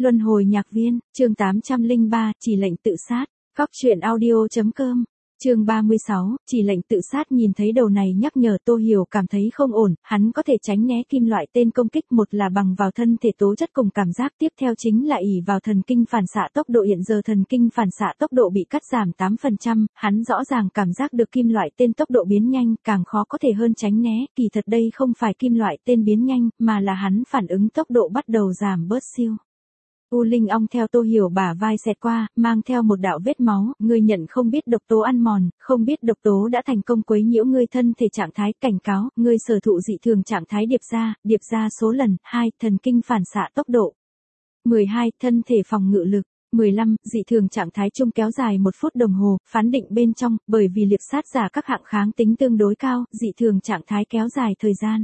Luân hồi nhạc viên, chương 803, chỉ lệnh tự sát. Cóc truyện audio.com. Chương 36, chỉ lệnh tự sát. Nhìn thấy đầu này nhắc nhở, Tô Hiểu cảm thấy không ổn, hắn có thể tránh né kim loại tên công kích, một là bằng vào thân thể tố chất cùng cảm giác, tiếp theo chính là ỷ vào thần kinh phản xạ tốc độ. Hiện giờ thần kinh phản xạ tốc độ bị cắt giảm 8%, hắn rõ ràng cảm giác được kim loại tên tốc độ biến nhanh, càng khó có thể hơn tránh né. Kỳ thật đây không phải kim loại tên biến nhanh, mà là hắn phản ứng tốc độ bắt đầu giảm bớt siêu. U Linh ong theo Tô Hiểu bả vai xẹt qua, mang theo một đạo vết máu. Ngươi nhận không biết độc tố ăn mòn, không biết độc tố đã thành công quấy nhiễu ngươi thân thể trạng thái. Cảnh cáo, ngươi sở thụ dị thường trạng thái điệp ra số lần. 2. Thần kinh phản xạ tốc độ. 12. Thân thể phòng ngự lực. 15. Dị thường trạng thái chung kéo dài 1 phút đồng hồ, phán định bên trong, bởi vì liệp sát giả các hạng kháng tính tương đối cao, dị thường trạng thái kéo dài thời gian.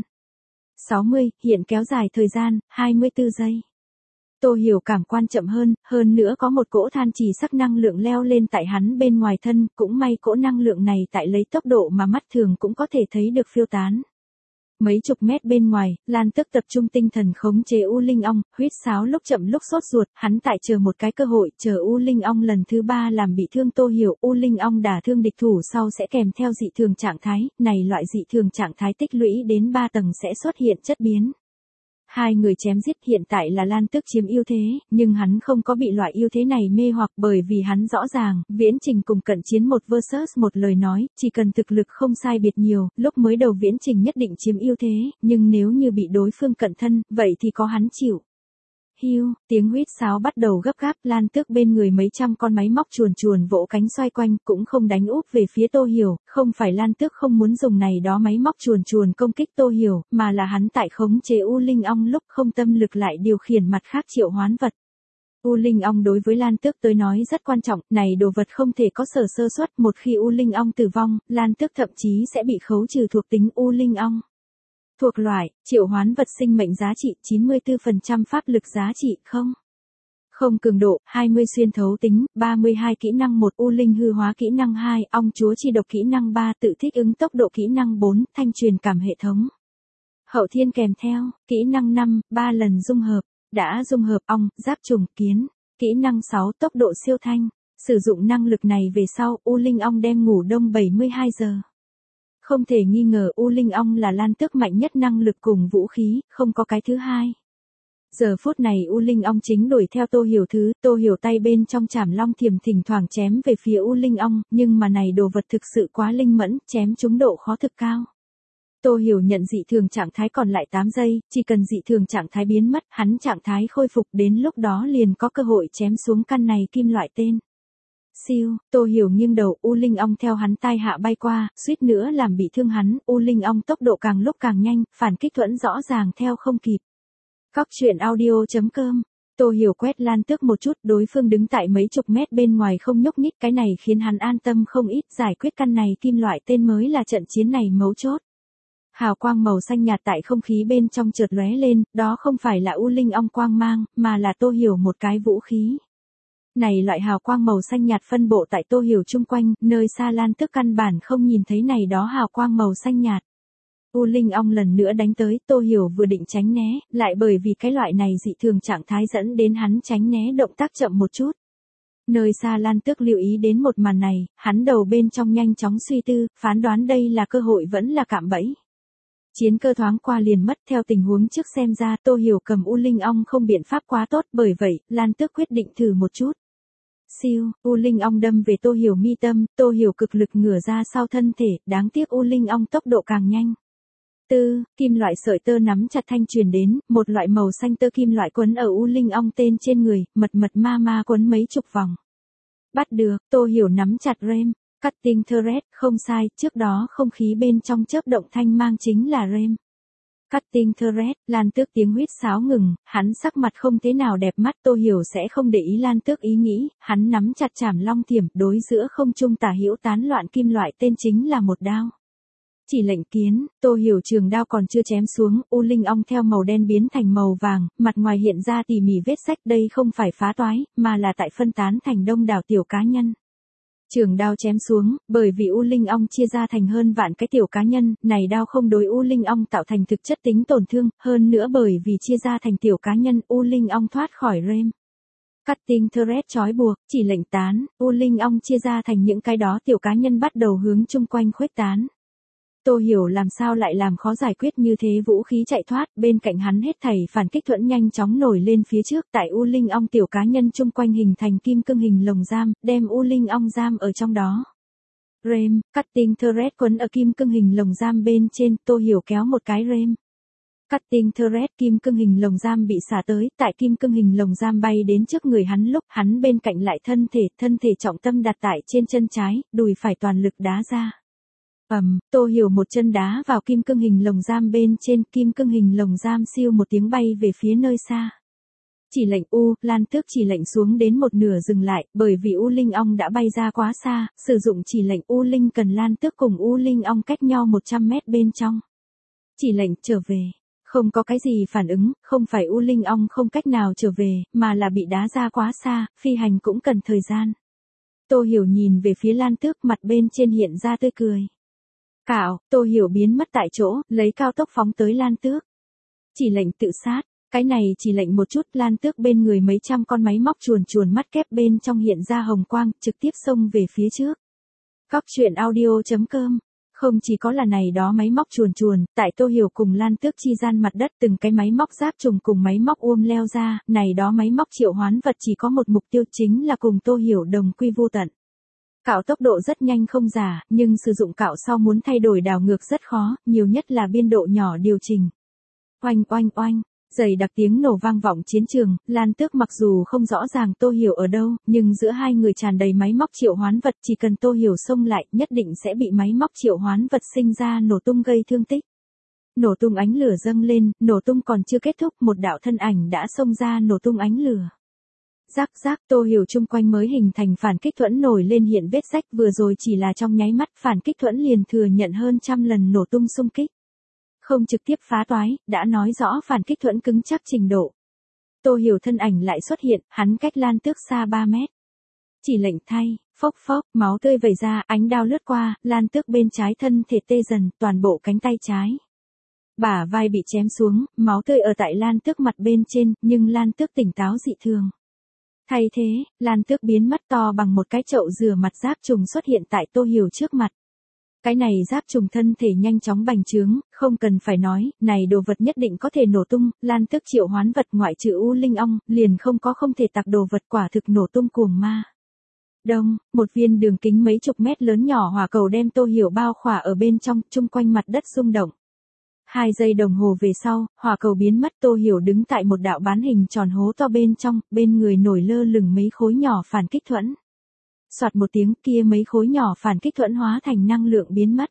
60. Hiện kéo dài thời gian, 24 giây. Tô Hiểu cảm quan chậm hơn nữa có một cỗ than trì sắc năng lượng leo lên tại hắn bên ngoài thân, cũng may cỗ năng lượng này tại lấy tốc độ mà mắt thường cũng có thể thấy được phiêu tán. Mấy chục mét bên ngoài, Lan Tước tập trung tinh thần khống chế U Linh ong, huýt sáo lúc chậm lúc sốt ruột, hắn tại chờ một cái cơ hội, chờ U Linh ong lần thứ 3 làm bị thương Tô Hiểu. U Linh ong đả thương địch thủ sau sẽ kèm theo dị thường trạng thái, này loại dị thường trạng thái tích lũy đến 3 tầng sẽ xuất hiện chất biến. Hai người chém giết, hiện tại là Lan Tước chiếm ưu thế, nhưng hắn không có bị loại ưu thế này mê hoặc, bởi vì hắn rõ ràng, viễn trình cùng cận chiến một versus một. Lời nói, chỉ cần thực lực không sai biệt nhiều, lúc mới đầu viễn trình nhất định chiếm ưu thế, nhưng nếu như bị đối phương cận thân, vậy thì có hắn chịu. Hiu, tiếng huýt sáo bắt đầu gấp gáp, Lan Tước bên người mấy trăm con máy móc chuồn vỗ cánh xoay quanh, cũng không đánh úp về phía Tô Hiểu. Không phải Lan Tước không muốn dùng này đó máy móc chuồn công kích Tô Hiểu, mà là hắn tại khống chế U Linh ong lúc không tâm lực lại điều khiển mặt khác triệu hoán vật. U Linh ong đối với Lan Tước tới nói rất quan trọng, này đồ vật không thể có sơ suất, một khi U Linh ong tử vong, Lan Tước thậm chí sẽ bị khấu trừ thuộc tính U Linh ong. Thuộc loại, triệu hoán vật sinh mệnh giá trị 94% pháp lực giá trị không cường độ, 20 xuyên thấu tính, 32 kỹ năng 1 U Linh hư hóa kỹ năng 2 ong chúa chi độc kỹ năng 3 tự thích ứng tốc độ kỹ năng 4 thanh truyền cảm hệ thống. Hậu thiên kèm theo, kỹ năng 5, 3 lần dung hợp, đã dung hợp ong, giáp trùng, kiến. Kỹ năng 6 tốc độ siêu thanh, sử dụng năng lực này về sau, U Linh ong đem ngủ đông 72 giờ. Không thể nghi ngờ U Linh ong là Lan Tước mạnh nhất năng lực cùng vũ khí, không có cái thứ hai. Giờ phút này U Linh ong chính đuổi theo Tô Hiểu thứ, Tô Hiểu tay bên trong chảm long thiềm thỉnh thoảng chém về phía U Linh ong, nhưng mà này đồ vật thực sự quá linh mẫn, chém trúng độ khó thực cao. Tô Hiểu nhận dị thường trạng thái còn lại 8 giây, chỉ cần dị thường trạng thái biến mất, hắn trạng thái khôi phục, đến lúc đó liền có cơ hội chém xuống căn này kim loại tên. Siêu, Tô Hiểu nghiêng đầu, U Linh ong theo hắn tai hạ bay qua, suýt nữa làm bị thương hắn. U Linh ong tốc độ càng lúc càng nhanh, phản kích thuẫn rõ ràng theo không kịp. Cóc truyện audio.com. Tô Hiểu quét Lan Tước một chút, đối phương đứng tại mấy chục mét bên ngoài không nhúc nhích, cái này khiến hắn an tâm không ít. Giải quyết căn này kim loại tên mới là trận chiến này mấu chốt. Hào quang màu xanh nhạt tại không khí bên trong chợt lóe lên, đó không phải là U Linh ong quang mang, mà là Tô Hiểu một cái vũ khí. Này loại hào quang màu xanh nhạt phân bộ tại Tô Hiểu chung quanh, nơi xa Lan Tước căn bản không nhìn thấy này đó hào quang màu xanh nhạt. U Linh ong lần nữa đánh tới, Tô Hiểu vừa định tránh né, lại bởi vì cái loại này dị thường trạng thái dẫn đến hắn tránh né động tác chậm một chút. Nơi xa Lan Tước lưu ý đến một màn này, hắn đầu bên trong nhanh chóng suy tư, phán đoán đây là cơ hội vẫn là cạm bẫy. Chiến cơ thoáng qua liền mất, theo tình huống trước xem ra Tô Hiểu cầm U Linh ong không biện pháp quá tốt, bởi vậy, Lan Tước quyết định thử một chút. Siêu, U Linh ong đâm về Tô Hiểu mi tâm, Tô Hiểu cực lực ngửa ra sau thân thể, đáng tiếc U Linh ong tốc độ càng nhanh. Kim loại sợi tơ nắm chặt thanh truyền đến, một loại màu xanh tơ kim loại quấn ở U Linh ong tên trên người, mật ma quấn mấy chục vòng. Bắt được, Tô Hiểu nắm chặt rem, cutting thread, không sai, trước đó không khí bên trong chớp động thanh mang chính là rem. Cutting thread, Lan Tước tiếng huýt sáo ngừng, hắn sắc mặt không thế nào đẹp mắt. Tô Hiểu sẽ không để ý Lan Tước ý nghĩ, hắn nắm chặt chảm long thiểm, đối giữa không trung tả hữu tán loạn kim loại tên chính là một đao. Chỉ lệnh kiến, Tô Hiểu trường đao còn chưa chém xuống, U Linh ong theo màu đen biến thành màu vàng, mặt ngoài hiện ra tỉ mỉ vết rách, đây không phải phá toái, mà là tại phân tán thành đông đảo tiểu cá nhân. Trường đao chém xuống, bởi vì U Linh ong chia ra thành hơn vạn cái tiểu cá nhân, này đao không đối U Linh ong tạo thành thực chất tính tổn thương, hơn nữa bởi vì chia ra thành tiểu cá nhân, U Linh ong thoát khỏi rem. Cutting thread trói buộc, chỉ lệnh tán, U Linh ong chia ra thành những cái đó tiểu cá nhân bắt đầu hướng chung quanh khuếch tán. Tô Hiểu làm sao lại làm khó giải quyết như thế, vũ khí chạy thoát, bên cạnh hắn hết thảy phản kích thuẫn nhanh chóng nổi lên phía trước, tại U Linh ong tiểu cá nhân chung quanh hình thành kim cương hình lồng giam, đem U Linh ong giam ở trong đó. Rem, cutting thread quấn ở kim cương hình lồng giam bên trên, Tô Hiểu kéo một cái rem. Cutting thread kim cương hình lồng giam bị xả tới, tại kim cương hình lồng giam bay đến trước người hắn lúc hắn bên cạnh lại thân thể trọng tâm đặt tại trên chân trái, đùi phải toàn lực đá ra. Tô Hiểu một chân đá vào kim cương hình lồng giam bên trên, kim cương hình lồng giam siêu một tiếng bay về phía nơi xa. Chỉ lệnh Lan Tước chỉ lệnh xuống đến một nửa dừng lại, bởi vì U Linh ong đã bay ra quá xa, sử dụng chỉ lệnh U Linh cần Lan Tước cùng U Linh ong cách nhau 100 mét bên trong. Chỉ lệnh trở về. Không có cái gì phản ứng, không phải U Linh ong không cách nào trở về, mà là bị đá ra quá xa, phi hành cũng cần thời gian. Tô Hiểu nhìn về phía Lan Tước, mặt bên trên hiện ra tươi cười. Cạo, Tô Hiểu biến mất tại chỗ, lấy cao tốc phóng tới Lan Tước. Chỉ lệnh tự sát, cái này chỉ lệnh một chút, Lan Tước bên người mấy trăm con máy móc chuồn mắt kép bên trong hiện ra hồng quang, trực tiếp xông về phía trước. Góc truyện audio.com. Không chỉ có là này đó máy móc chuồn, tại Tô Hiểu cùng Lan Tước chi gian mặt đất từng cái máy móc giáp trùng cùng máy móc leo ra, này đó máy móc triệu hoán vật chỉ có một mục tiêu chính là cùng Tô Hiểu đồng quy vô tận. Cạo tốc độ rất nhanh không giả, nhưng sử dụng cạo sau muốn thay đổi đảo ngược rất khó, nhiều nhất là biên độ nhỏ điều chỉnh. Oanh oanh oanh, dày đặc tiếng nổ vang vọng chiến trường, Lan Tước mặc dù không rõ ràng Tô Hiểu ở đâu, nhưng giữa hai người tràn đầy máy móc triệu hoán vật, chỉ cần Tô Hiểu xông lại, nhất định sẽ bị máy móc triệu hoán vật sinh ra nổ tung gây thương tích. Nổ tung ánh lửa dâng lên, nổ tung còn chưa kết thúc, một đạo thân ảnh đã xông ra nổ tung ánh lửa. Rắc rắc, Tô Hiểu chung quanh mới hình thành phản kích thuẫn nổi lên hiện vết rách, vừa rồi chỉ là trong nháy mắt, phản kích thuẫn liền thừa nhận hơn trăm lần nổ tung xung kích. Không trực tiếp phá toái, đã nói rõ phản kích thuẫn cứng chắc trình độ. Tô Hiểu thân ảnh lại xuất hiện, hắn cách Lan Tước xa 3 mét. Chỉ lệnh thay, phốc phốc, máu tươi vẩy ra, ánh đao lướt qua, Lan Tước bên trái thân thể tê dần, toàn bộ cánh tay trái. Bả vai bị chém xuống, máu tươi ở tại Lan Tước mặt bên trên, nhưng Lan Tước tỉnh táo dị thường. Thay thế, Lan Tước biến mất to bằng một cái chậu rửa mặt giáp trùng xuất hiện tại Tô Hiểu trước mặt. Cái này giáp trùng thân thể nhanh chóng bành trướng, không cần phải nói, này đồ vật nhất định có thể nổ tung, Lan Tước triệu hoán vật ngoại trừ U Linh ong, liền không thể tạc đồ vật, quả thực nổ tung cuồng ma. Đông, một viên đường kính mấy chục mét lớn nhỏ hỏa cầu đem Tô Hiểu bao khỏa ở bên trong, chung quanh mặt đất rung động. 2 giây đồng hồ về sau, hỏa cầu biến mất, Tô Hiểu đứng tại một đạo bán hình tròn hố to bên trong, bên người nổi lơ lửng mấy khối nhỏ phản kích thuẫn. Soạt một tiếng, kia mấy khối nhỏ phản kích thuẫn hóa thành năng lượng biến mất.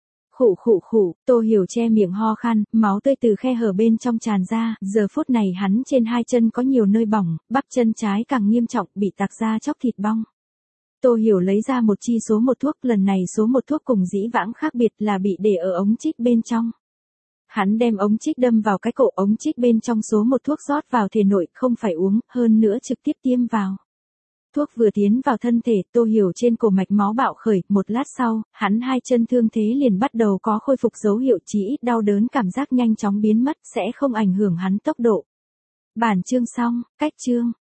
Khụ, Tô Hiểu che miệng ho khan, máu tươi từ khe hở bên trong tràn ra, giờ phút này hắn trên hai chân có nhiều nơi bỏng, bắp chân trái càng nghiêm trọng, bị tạc ra chóc thịt bong. Tô Hiểu lấy ra một số một thuốc, lần này số một thuốc cùng dĩ vãng khác biệt là bị để ở ống trích bên trong. Hắn đem ống trích đâm vào cái cổ, ống trích bên trong số một thuốc rót vào thể nội, không phải uống, hơn nữa trực tiếp tiêm vào. Thuốc vừa tiến vào thân thể, Tô Hiểu trên cổ mạch máu bạo khởi, một lát sau, hắn hai chân thương thế liền bắt đầu có khôi phục dấu hiệu, chỉ ít đau đớn cảm giác nhanh chóng biến mất, sẽ không ảnh hưởng hắn tốc độ. Bản chương xong, cách chương.